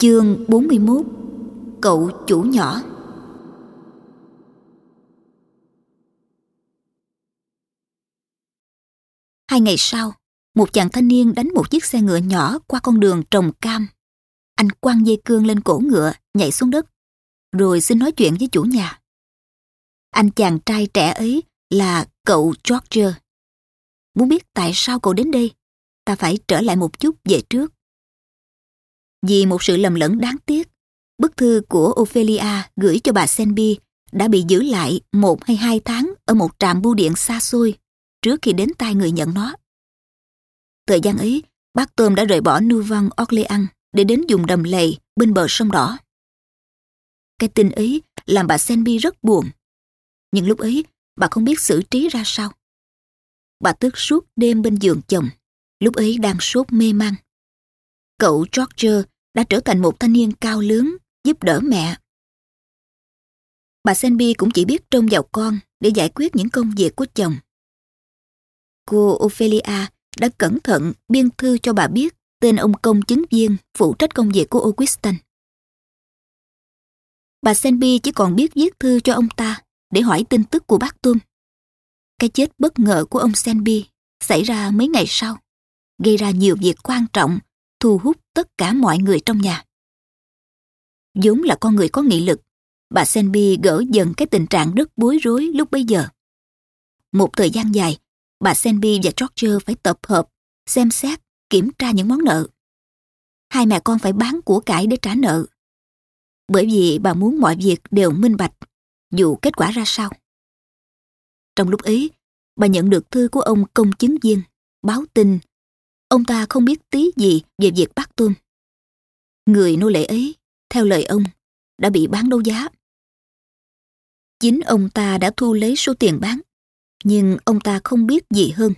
Chương 41. Cậu chủ nhỏ. Hai ngày sau, một chàng thanh niên đánh một chiếc xe ngựa nhỏ qua con đường trồng cam. Anh quăng dây cương lên cổ ngựa, nhảy xuống đất, rồi xin nói chuyện với chủ nhà. Anh chàng trai trẻ ấy là cậu George. Muốn biết tại sao cậu đến đây, ta phải trở lại một chút về trước. Vì một sự lầm lẫn đáng tiếc, bức thư của Ophelia gửi cho bà Selby đã bị giữ lại 1 hay 2 tháng ở một trạm bưu điện xa xôi trước khi đến tay người nhận nó. Thời gian ấy, bác Tom đã rời bỏ Nouvelle-Orléans để đến vùng đầm lầy bên bờ sông Đỏ. Cái tin ấy làm bà Selby rất buồn, nhưng lúc ấy bà không biết xử trí ra sao. Bà thức suốt đêm bên giường chồng, lúc ấy đang sốt mê man. Cậu George đã trở thành một thanh niên cao lớn, giúp đỡ mẹ. Bà Selby cũng chỉ biết trông vào con để giải quyết những công việc của chồng. Cô Ophelia đã cẩn thận biên thư cho bà biết tên ông công chứng viên phụ trách công việc của Augustin. Bà Selby chỉ còn biết viết thư cho ông ta để hỏi tin tức của bác Tom. Cái chết bất ngờ của ông Selby xảy ra mấy ngày sau, gây ra nhiều việc quan trọng, thu hút tất cả mọi người trong nhà. Vốn là con người có nghị lực, bà Selby gỡ dần cái tình trạng rất bối rối lúc bấy giờ. Một thời gian dài, bà Selby và George phải tập hợp, xem xét, kiểm tra những món nợ. Hai mẹ con phải bán của cải để trả nợ. Bởi vì bà muốn mọi việc đều minh bạch, dù kết quả ra sao. Trong lúc ấy, bà nhận được thư của ông công chứng viên, báo tin ông ta không biết tí gì về việc bắt Tom. Người nô lệ ấy, theo lời ông, đã bị bán đấu giá. Chính ông ta đã thu lấy số tiền bán, nhưng ông ta không biết gì hơn.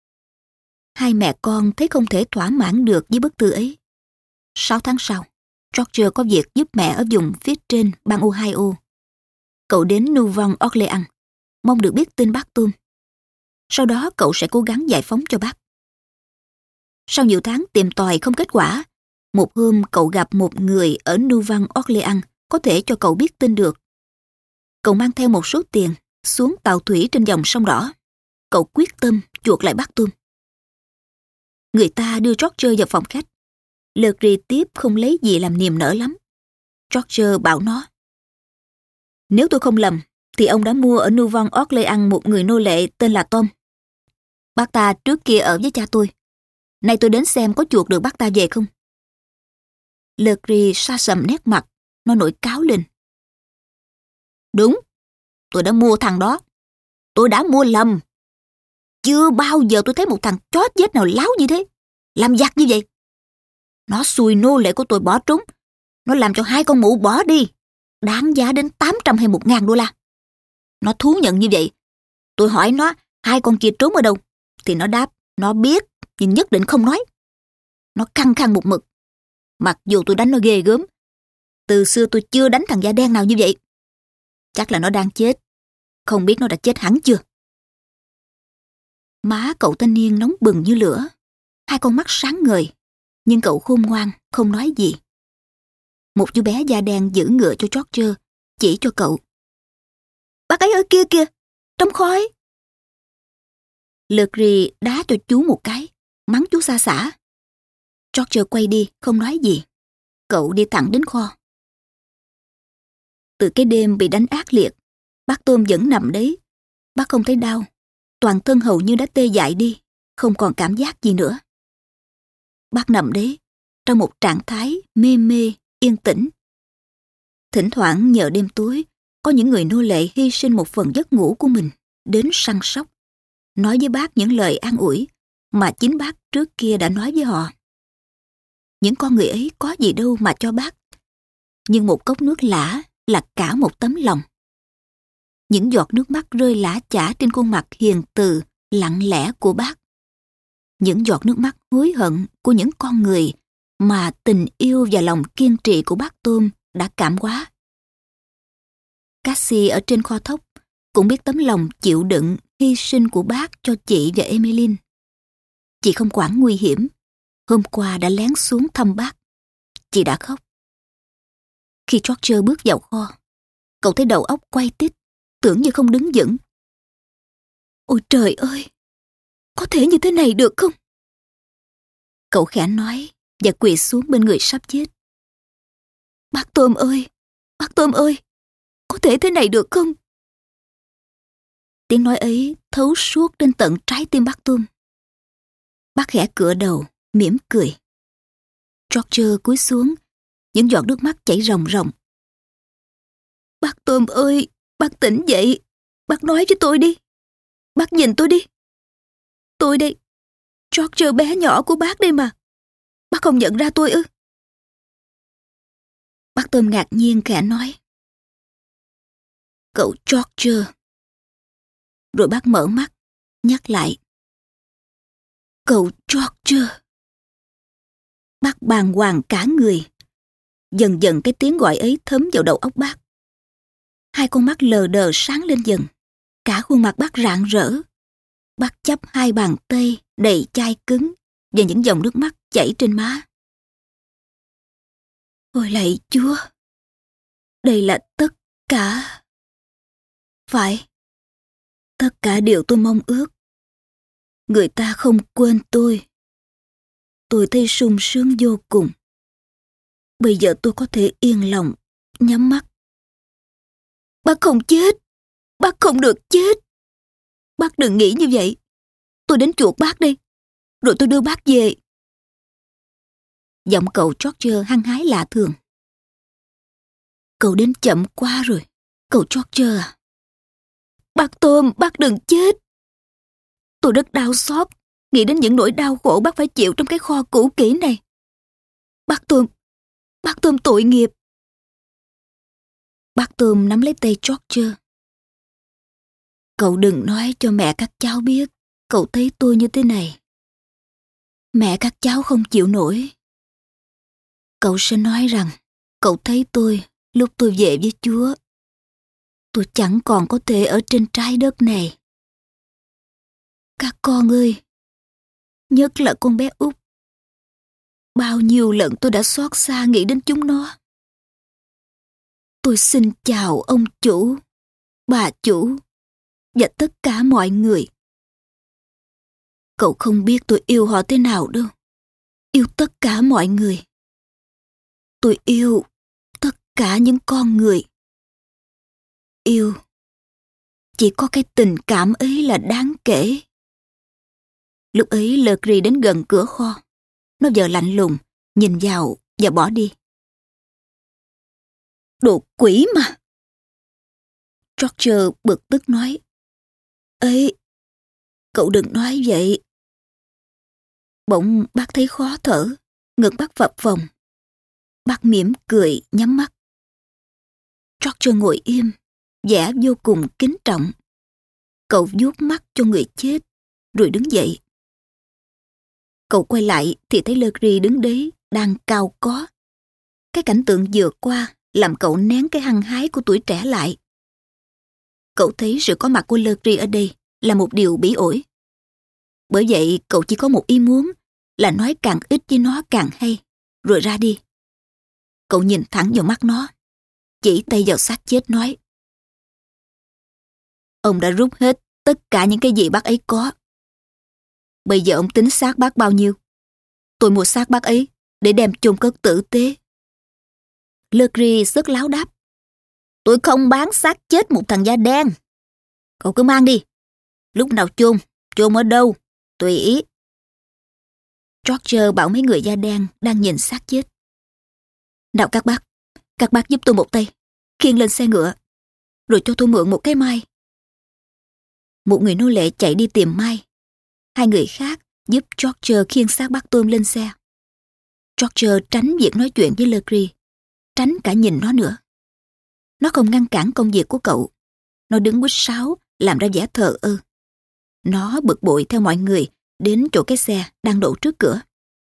Hai mẹ con thấy không thể thỏa mãn được với bức thư ấy. 6 tháng sau, George có việc giúp mẹ ở vùng phía trên bang Ohio. Cậu đến Nouvelle-Orléans, mong được biết tin bác Tom. Sau đó cậu sẽ cố gắng giải phóng cho bác. Sau nhiều tháng tìm tòi không kết quả, một hôm cậu gặp một người ở Nouvelle-Orléans có thể cho cậu biết tin được. Cậu mang theo một số tiền xuống tàu thủy trên dòng sông Đỏ. Cậu quyết tâm chuộc lại bác Tom. Người ta đưa George vào phòng khách. Legri tiếp không lấy gì làm niềm nở lắm. George bảo nó: "Nếu tôi không lầm, thì ông đã mua ở Nouvelle-Orléans một người nô lệ tên là Tom. Bác ta trước kia ở với cha tôi. Nay tôi đến xem có chuộc được bác ta về không." Legri sa sầm nét mặt, nó nổi cáu lên. "Đúng, tôi đã mua thằng đó. Tôi đã mua lầm. Chưa bao giờ tôi thấy một thằng chó chết nào láo như thế, làm giặc như vậy. Nó xui nô lệ của tôi bỏ trốn. Nó làm cho 2 con mụ bỏ đi, đáng giá đến 800 hay 1.000 đô la. Nó thú nhận như vậy. Tôi hỏi nó 2 con kia trốn ở đâu, thì nó đáp nó biết, nhưng nhất định không nói. Nó khăng khăng một mực. Mặc dù tôi đánh nó ghê gớm, từ xưa tôi chưa đánh thằng da đen nào như vậy. Chắc là nó đang chết. Không biết nó đã chết hẳn chưa." Má cậu thanh niên nóng bừng như lửa, 2 con mắt sáng ngời, nhưng cậu khôn ngoan, không nói gì. Một chú bé da đen giữ ngựa cho George, chỉ cho cậu: "Bác ấy ở kia kìa, trong khói." Legri đá cho chú một cái, mắng chú xa xả. George quay đi, không nói gì. Cậu đi thẳng đến kho. Từ cái đêm bị đánh ác liệt, bác Tom vẫn nằm đấy. Bác không thấy đau, toàn thân hầu như đã tê dại đi, không còn cảm giác gì nữa. Bác nằm đấy, trong một trạng thái mê mê, yên tĩnh. Thỉnh thoảng nhờ đêm tối, có những người nô lệ hy sinh một phần giấc ngủ của mình, đến săn sóc, nói với bác những lời an ủi mà chính bác trước kia đã nói với họ. Những con người ấy có gì đâu mà cho bác, nhưng một cốc nước lã là cả một tấm lòng. Những giọt nước mắt rơi lã chã trên khuôn mặt hiền từ, lặng lẽ của bác. Những giọt nước mắt hối hận của những con người mà tình yêu và lòng kiên trì của bác Tom đã cảm hóa. Cassie ở trên kho thóc cũng biết tấm lòng chịu đựng, hy sinh của bác cho chị và Emmeline. Chị không quản nguy hiểm. Hôm qua đã lén xuống thăm bác. Chị đã khóc, Khi George bước vào kho, cậu thấy đầu óc quay tít, tưởng như không đứng vững. Ôi trời ơi, có thể như thế này được không? Cậu khẽ nói và quỳ xuống bên người sắp chết. Bác Tôm ơi, bác Tôm ơi, có thể thế này được không? Tiếng nói ấy thấu suốt đến tận trái tim bác Tôm. Bác khẽ cựa đầu, mỉm cười. George cúi xuống, những giọt nước mắt chảy ròng ròng. Bác Tôm ơi, bác tỉnh dậy, bác nói với tôi đi. Bác nhìn tôi đi. Tôi đây, George bé nhỏ của bác đây mà. Bác không nhận ra tôi ư? Bác Tôm ngạc nhiên khẽ nói. Cậu George. Rồi bác mở mắt, nhắc lại. Cậu George. Bác bàng hoàng cả người. Dần dần cái tiếng gọi ấy thấm vào đầu óc bác. Hai con mắt lờ đờ sáng lên dần. Cả khuôn mặt bác rạng rỡ. Bác chắp hai bàn tay đầy chai cứng và những dòng nước mắt chảy trên má. Ôi lạy Chúa, đây là tất cả. Phải, tất cả điều tôi mong ước. Người ta không quên tôi. Tôi thấy sung sướng vô cùng. Bây giờ tôi có thể yên lòng, nhắm mắt. Bác không chết. Bác không được chết. Bác đừng nghĩ như vậy. Tôi đến chuộc bác đây. Rồi tôi đưa bác về. Giọng cậu George hăng hái lạ thường. Cậu đến chậm quá rồi, cậu George à. Bác Tôm, bác đừng chết. Tôi rất đau xót nghĩ đến những nỗi đau khổ bác phải chịu trong cái kho cũ kỹ này. Bác Tôm tội nghiệp. Bác Tôm nắm lấy tay George. Cậu đừng nói cho mẹ các cháu biết cậu thấy tôi như thế này. Mẹ các cháu không chịu nổi. Cậu sẽ nói rằng cậu thấy tôi lúc tôi về với Chúa. Tôi chẳng còn có thể ở trên trái đất này. Các con ơi, nhất là con bé Út. Bao nhiêu lần tôi đã xót xa nghĩ đến chúng nó. Tôi xin chào ông chủ, bà chủ và tất cả mọi người. Cậu không biết tôi yêu họ thế nào đâu. Yêu tất cả mọi người. Tôi yêu tất cả những con người. Yêu. Chỉ có cái tình cảm ấy là đáng kể. Lúc ấy Legri đến gần cửa kho. Nó giờ lạnh lùng, nhìn vào và bỏ đi. Đồ quỷ mà! George bực tức nói. Ê, cậu đừng nói vậy. Bỗng bác thấy khó thở, ngực bác phập phồng. Bác mỉm cười, nhắm mắt. George ngồi im, vẻ vô cùng kính trọng. Cậu vuốt mắt cho người chết, rồi đứng dậy. Cậu quay lại thì thấy Legri đứng đấy, đang cau có. Cái cảnh tượng vừa qua làm cậu nén cái hăng hái của tuổi trẻ lại. Cậu thấy sự có mặt của Legri ở đây là một điều bỉ ổi. Bởi vậy cậu chỉ có một ý muốn là nói càng ít với nó càng hay, rồi ra đi. Cậu nhìn thẳng vào mắt nó, chỉ tay vào xác chết nói. Ông đã rút hết tất cả những cái gì bác ấy có. Bây giờ ông tính xác bác bao nhiêu? Tôi mua xác bác ấy để đem chôn cất tử tế. Legri rất láo đáp. Tôi không bán xác chết một thằng da đen. Cậu cứ mang đi. Lúc nào chôn ở đâu, tùy ý. George bảo mấy người da đen đang nhìn xác chết. Nào các bác giúp tôi một tay, khiêng lên xe ngựa, rồi cho tôi mượn một cái mai. Một người nô lệ chạy đi tìm mai. Hai người khác giúp George khiêng xác bác Tôm lên xe. George tránh việc nói chuyện với Legri, tránh cả nhìn nó nữa. Nó không ngăn cản công việc của cậu. Nó đứng huýt sáo, làm ra vẻ thờ ơ. Nó bực bội theo mọi người đến chỗ cái xe đang đổ trước cửa.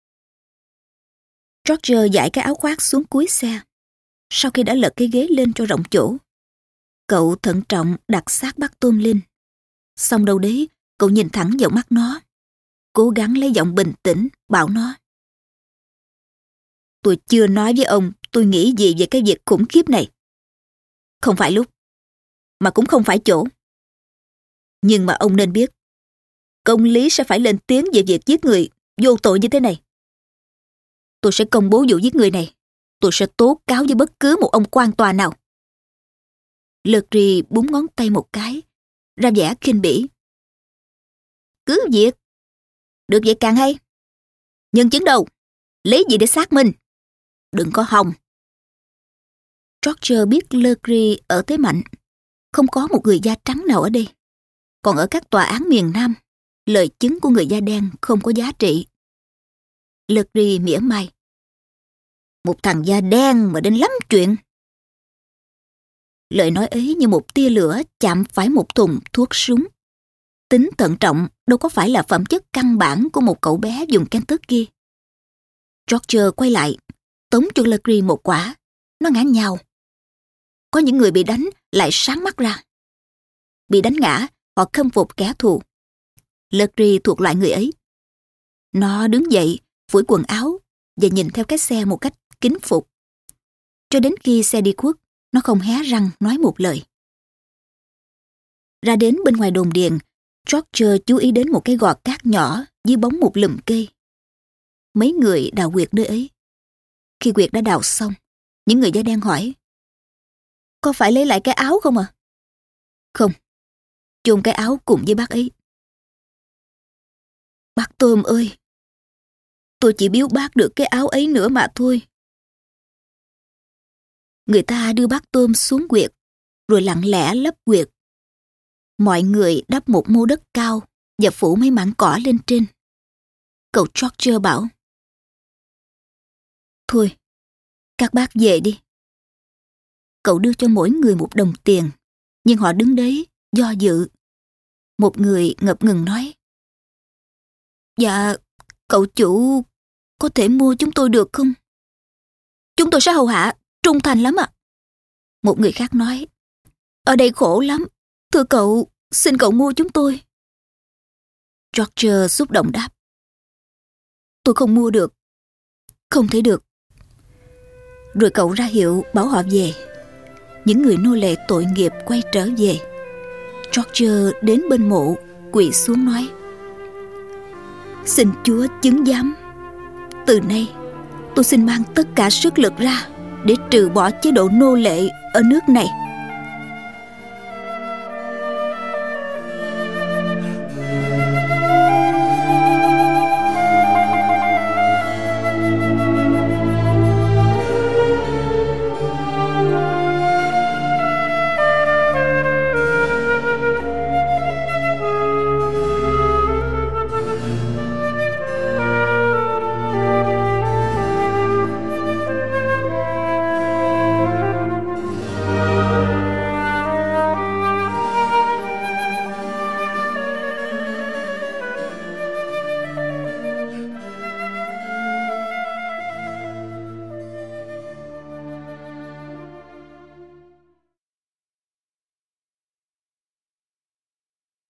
George dải cái áo khoác xuống cuối xe. Sau khi đã lật cái ghế lên cho rộng chỗ, cậu thận trọng đặt xác bác Tôm lên. Xong đâu đấy, cậu nhìn thẳng vào mắt nó, cố gắng lấy giọng bình tĩnh bảo nó. Tôi chưa nói với ông tôi nghĩ gì về cái việc khủng khiếp này. Không phải lúc, mà cũng không phải chỗ. Nhưng mà ông nên biết, công lý sẽ phải lên tiếng về việc giết người vô tội như thế này. Tôi sẽ công bố vụ giết người này. Tôi sẽ tố cáo với bất cứ một ông quan tòa nào. Legri búng ngón tay một cái, ra vẻ khinh bỉ. Cứ việc. Được vậy càng hay. Nhân chứng đâu? Lấy gì để xác minh? Đừng có hòng. George biết Legri ở thế mạnh. Không có một người da trắng nào ở đây. Còn ở các tòa án miền Nam, lời chứng của người da đen không có giá trị. Legri mỉa mai. Một thằng da đen mà đến lắm chuyện. Lời nói ấy như một tia lửa chạm phải một thùng thuốc súng. Tính thận trọng đâu có phải là phẩm chất căn bản của một cậu bé vùng Kentucky. George quay lại, tống cho Legri một quả. Nó ngã nhào. Có những người bị đánh lại sáng mắt ra. Bị đánh ngã, họ khâm phục kẻ thù. Legri thuộc loại người ấy. Nó đứng dậy, phủi quần áo và nhìn theo cái xe một cách kính phục. Cho đến khi xe đi khuất, nó không hé răng nói một lời. Ra đến bên ngoài đồn điền, George chú ý đến một cái gò cát nhỏ dưới bóng một lùm cây. Mấy người đào quyệt nơi ấy. Khi quyệt đã đào xong, những người da đen hỏi: Có phải lấy lại cái áo không à? Không, chôn cái áo cùng với bác ấy. Bác Tôm ơi, tôi chỉ biếu bác được cái áo ấy nữa mà thôi. Người ta đưa bác Tôm xuống quyệt, rồi lặng lẽ lấp quyệt. Mọi người đắp một mô đất cao và phủ mấy mảng cỏ lên trên. Cậu George bảo: Thôi, các bác về đi. Cậu đưa cho mỗi người một đồng tiền, nhưng họ đứng đấy, do dự. Một người ngập ngừng nói: Dạ, cậu chủ có thể mua chúng tôi được không? Chúng tôi sẽ hầu hạ, trung thành lắm ạ. Một người khác nói: Ở đây khổ lắm, thưa cậu, xin cậu mua chúng tôi. George xúc động đáp: Tôi không mua được, không thể được. Rồi cậu ra hiệu bảo họ về. Những người nô lệ tội nghiệp quay trở về. George đến bên mộ, quỳ xuống nói: Xin Chúa chứng giám, từ nay tôi xin mang tất cả sức lực ra để trừ bỏ chế độ nô lệ ở nước này.